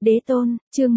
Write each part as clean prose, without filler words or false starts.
Đế tôn, chương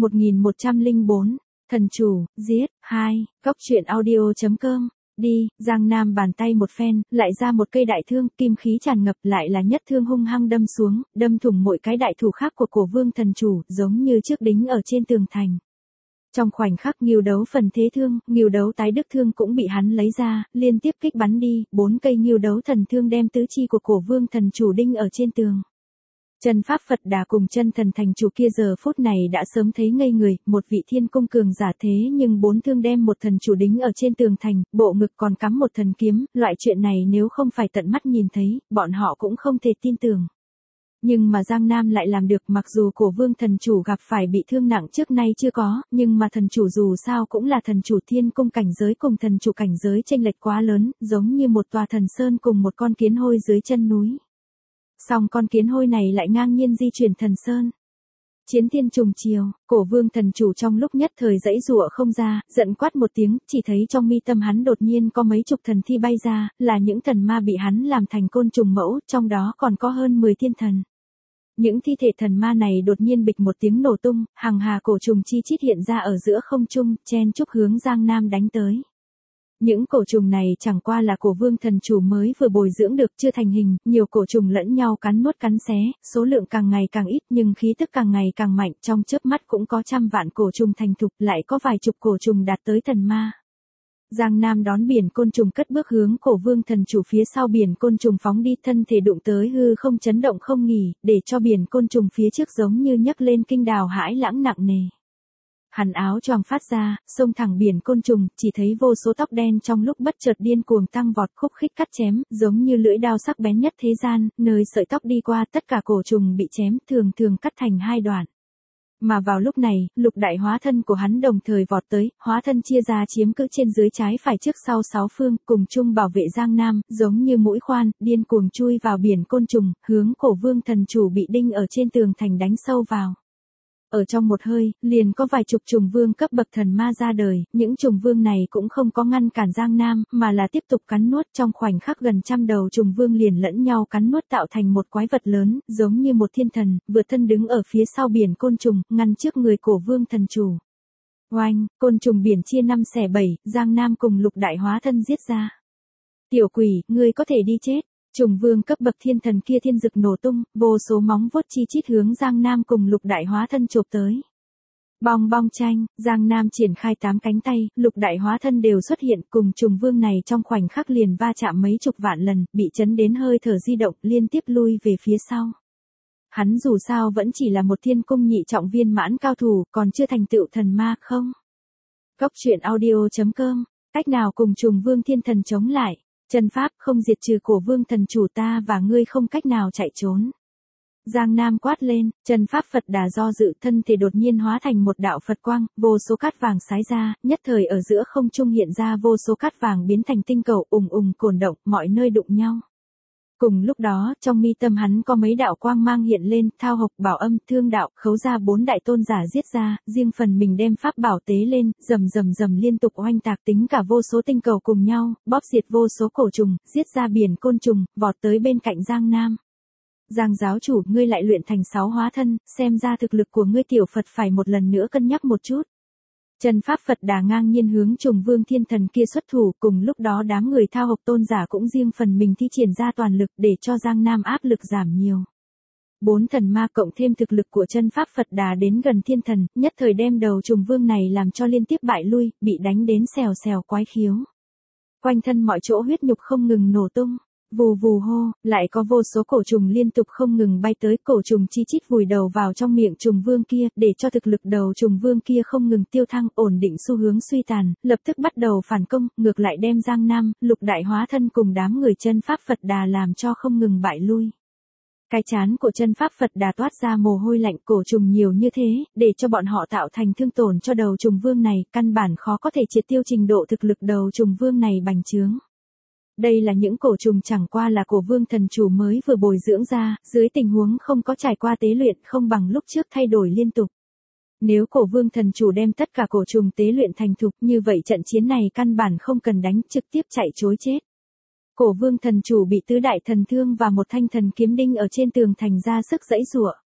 1104, thần chủ, giết, 2, góc truyện audio.com. Đi, Giang Nam bàn tay một phen, lại ra một cây đại thương, kim khí tràn ngập, lại là nhất thương hung hăng đâm xuống, đâm thủng mỗi cái đại thủ khác của Cổ Vương thần chủ, giống như trước đính ở trên tường thành. Trong khoảnh khắc nghưu đấu phần thế thương, nghưu đấu tái đức thương cũng bị hắn lấy ra, liên tiếp kích bắn đi, 4 cây nghưu đấu thần thương đem tứ chi của Cổ Vương thần chủ đinh ở trên tường. Chân Pháp Phật Đà cùng chân thần thành chủ kia giờ phút này đã sớm thấy ngây người, một vị thiên cung cường giả thế nhưng 4 thương đem một thần chủ đính ở trên tường thành, bộ ngực còn cắm một thần kiếm, loại chuyện này nếu không phải tận mắt nhìn thấy, bọn họ cũng không thể tin tưởng. Nhưng mà Giang Nam lại làm được, mặc dù Cổ Vương thần chủ gặp phải bị thương nặng trước nay chưa có, nhưng mà thần chủ dù sao cũng là thần chủ thiên cung cảnh giới cùng thần chủ cảnh giới chênh lệch quá lớn, giống như một tòa thần sơn cùng một con kiến hôi dưới chân núi. Song con kiến hôi này lại ngang nhiên di chuyển thần sơn. Chiến thiên trùng chiều, Cổ Vương thần chủ trong lúc nhất thời giãy giụa không ra, giận quát một tiếng, chỉ thấy trong mi tâm hắn đột nhiên có mấy chục thần thi bay ra, là những thần ma bị hắn làm thành côn trùng mẫu, trong đó còn có hơn 10 thiên thần. Những thi thể thần ma này đột nhiên bịch một tiếng nổ tung, hàng hà cổ trùng chi chít hiện ra ở giữa không trung, chen chúc hướng Giang Nam đánh tới. Những cổ trùng này chẳng qua là Cổ Vương thần chủ mới vừa bồi dưỡng được, chưa thành hình, nhiều cổ trùng lẫn nhau cắn nuốt cắn xé, số lượng càng ngày càng ít nhưng khí tức càng ngày càng mạnh, trong chớp mắt cũng có trăm vạn cổ trùng thành thục, lại có vài chục cổ trùng đạt tới thần ma. Giang Nam đón biển côn trùng cất bước hướng Cổ Vương thần chủ phía sau biển côn trùng phóng đi, thân thể đụng tới hư không chấn động không nghỉ, để cho biển côn trùng phía trước giống như nhấc lên kinh đào hãi lãng nặng nề. Hắn áo choàng phát ra, xông thẳng biển côn trùng, chỉ thấy vô số tóc đen trong lúc bất chợt điên cuồng tăng vọt, khúc khích cắt chém, giống như lưỡi đao sắc bén nhất thế gian, nơi sợi tóc đi qua tất cả cổ trùng bị chém, thường thường cắt thành 2 đoạn. Mà vào lúc này, lục đại hóa thân của hắn đồng thời vọt tới, hóa thân chia ra chiếm cứ trên dưới trái phải trước sau 6 phương, cùng chung bảo vệ Giang Nam, giống như mũi khoan, điên cuồng chui vào biển côn trùng, hướng Cổ Vương thần chủ bị đinh ở trên tường thành đánh sâu vào. Ở trong một hơi, liền có vài chục trùng vương cấp bậc thần ma ra đời, những trùng vương này cũng không có ngăn cản Giang Nam, mà là tiếp tục cắn nuốt, trong khoảnh khắc gần trăm đầu trùng vương liền lẫn nhau cắn nuốt tạo thành một quái vật lớn, giống như một thiên thần, vượt thân đứng ở phía sau biển côn trùng, ngăn trước người Cổ Vương thần chủ. Oanh, côn trùng biển chia 5 xẻ 7, Giang Nam cùng lục đại hóa thân giết ra. Tiểu quỷ, ngươi có thể đi chết. Trùng vương cấp bậc thiên thần kia thiên dực nổ tung, vô số móng vuốt chi chít hướng Giang Nam cùng lục đại hóa thân chộp tới. Bong bong chanh, Giang Nam triển khai 8 cánh tay, lục đại hóa thân đều xuất hiện, cùng trùng vương này trong khoảnh khắc liền va chạm mấy chục vạn lần, bị chấn đến hơi thở di động, liên tiếp lui về phía sau. Hắn dù sao vẫn chỉ là một thiên cung nhị trọng viên mãn cao thủ, còn chưa thành tựu thần ma, không? Góc truyện audio.com, cách nào cùng trùng vương thiên thần chống lại? Chân pháp không diệt trừ Cổ Vương thần chủ ta và ngươi không cách nào chạy trốn. Giang Nam quát lên, chân pháp Phật Đà do dự, thân thể đột nhiên hóa thành một đạo Phật quang, vô số cát vàng sái ra, nhất thời ở giữa không trung hiện ra vô số cát vàng biến thành tinh cầu ùng ùng cồn động, mọi nơi đụng nhau. Cùng lúc đó, trong mi tâm hắn có mấy đạo quang mang hiện lên, thao hộc, bảo âm, thương đạo, khấu ra 4 đại tôn giả giết ra, riêng phần mình đem pháp bảo tế lên, rầm rầm rầm liên tục oanh tạc, tính cả vô số tinh cầu cùng nhau, bóp diệt vô số cổ trùng, giết ra biển côn trùng, vọt tới bên cạnh Giang Nam. Giang giáo chủ, ngươi lại luyện thành 6 hóa thân, xem ra thực lực của ngươi tiểu Phật phải một lần nữa cân nhắc một chút. Chân pháp Phật Đà ngang nhiên hướng trùng vương thiên thần kia xuất thủ, cùng lúc đó đám người thao hộc tôn giả cũng riêng phần mình thi triển ra toàn lực để cho Giang Nam áp lực giảm nhiều. 4 thần ma cộng thêm thực lực của chân pháp Phật Đà đến gần thiên thần, nhất thời đem đầu trùng vương này làm cho liên tiếp bại lui, bị đánh đến xèo xèo quái khiếu. Quanh thân mọi chỗ huyết nhục không ngừng nổ tung. Vù vù hô, lại có vô số cổ trùng liên tục không ngừng bay tới, cổ trùng chi chít vùi đầu vào trong miệng trùng vương kia, để cho thực lực đầu trùng vương kia không ngừng tiêu thăng, ổn định xu hướng suy tàn, lập tức bắt đầu phản công, ngược lại đem Giang Nam, lục đại hóa thân cùng đám người chân pháp Phật Đà làm cho không ngừng bại lui. Cái chán của chân pháp Phật Đà toát ra mồ hôi lạnh, cổ trùng nhiều như thế, để cho bọn họ tạo thành thương tổn cho đầu trùng vương này, căn bản khó có thể triệt tiêu trình độ thực lực đầu trùng vương này bành trướng. Đây là những cổ trùng chẳng qua là Cổ Vương thần chủ mới vừa bồi dưỡng ra, dưới tình huống không có trải qua tế luyện, không bằng lúc trước thay đổi liên tục. Nếu Cổ Vương thần chủ đem tất cả cổ trùng tế luyện thành thục, như vậy trận chiến này căn bản không cần đánh, trực tiếp chạy trối chết. Cổ Vương thần chủ bị tứ đại thần thương và một thanh thần kiếm đinh ở trên tường thành ra sức giãy giụa.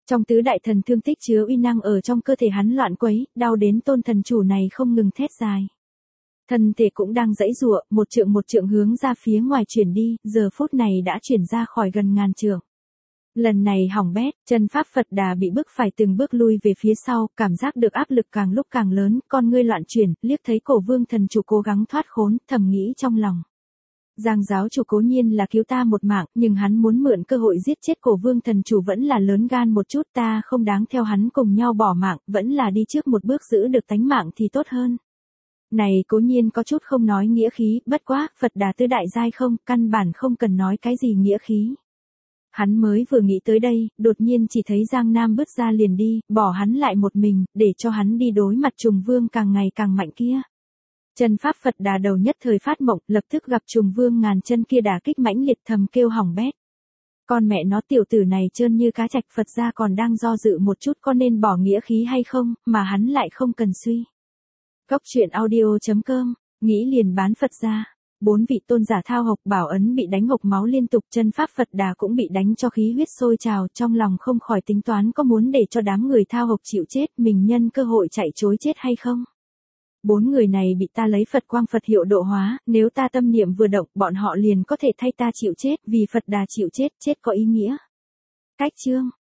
Trong tứ đại thần thương tích chứa uy năng ở trong cơ thể hắn loạn quấy, đau đến tôn thần chủ này không ngừng thét dài. Thân thể cũng đang giãy giụa, một trượng hướng ra phía ngoài chuyển đi, giờ phút này đã chuyển ra khỏi gần ngàn trượng. Lần này hỏng bét, chân pháp Phật Đà bị bức phải từng bước lui về phía sau, cảm giác được áp lực càng lúc càng lớn, con ngươi loạn chuyển, liếc thấy Cổ Vương thần chủ cố gắng thoát khốn, thầm nghĩ trong lòng. Giang giáo chủ cố nhiên là cứu ta một mạng, nhưng hắn muốn mượn cơ hội giết chết Cổ Vương thần chủ vẫn là lớn gan một chút, ta không đáng theo hắn cùng nhau bỏ mạng, vẫn là đi trước một bước giữ được tánh mạng thì tốt hơn. Này cố nhiên có chút không nói nghĩa khí, bất quá, Phật Đà tứ đại giai không, căn bản không cần nói cái gì nghĩa khí. Hắn mới vừa nghĩ tới đây, đột nhiên chỉ thấy Giang Nam bước ra liền đi, bỏ hắn lại một mình, để cho hắn đi đối mặt trùng vương càng ngày càng mạnh kia. Chân pháp Phật Đà đầu nhất thời phát mộng, lập tức gặp trùng vương ngàn chân kia đả kích mãnh liệt, thầm kêu hỏng bét. Con mẹ nó tiểu tử này trơn như cá trạch, Phật ra còn đang do dự một chút có nên bỏ nghĩa khí hay không, mà hắn lại không cần suy. Góc truyện audio.com, nghĩ liền bán Phật ra. 4 vị tôn giả thao hộc bảo ấn bị đánh hộc máu liên tục, chân pháp Phật Đà cũng bị đánh cho khí huyết sôi trào, trong lòng không khỏi tính toán có muốn để cho đám người thao hộc chịu chết, mình nhân cơ hội chạy trối chết hay không. 4 người này bị ta lấy Phật quang Phật hiệu độ hóa, nếu ta tâm niệm vừa động, bọn họ liền có thể thay ta chịu chết, vì Phật Đà chịu chết, chết có ý nghĩa. Cách chương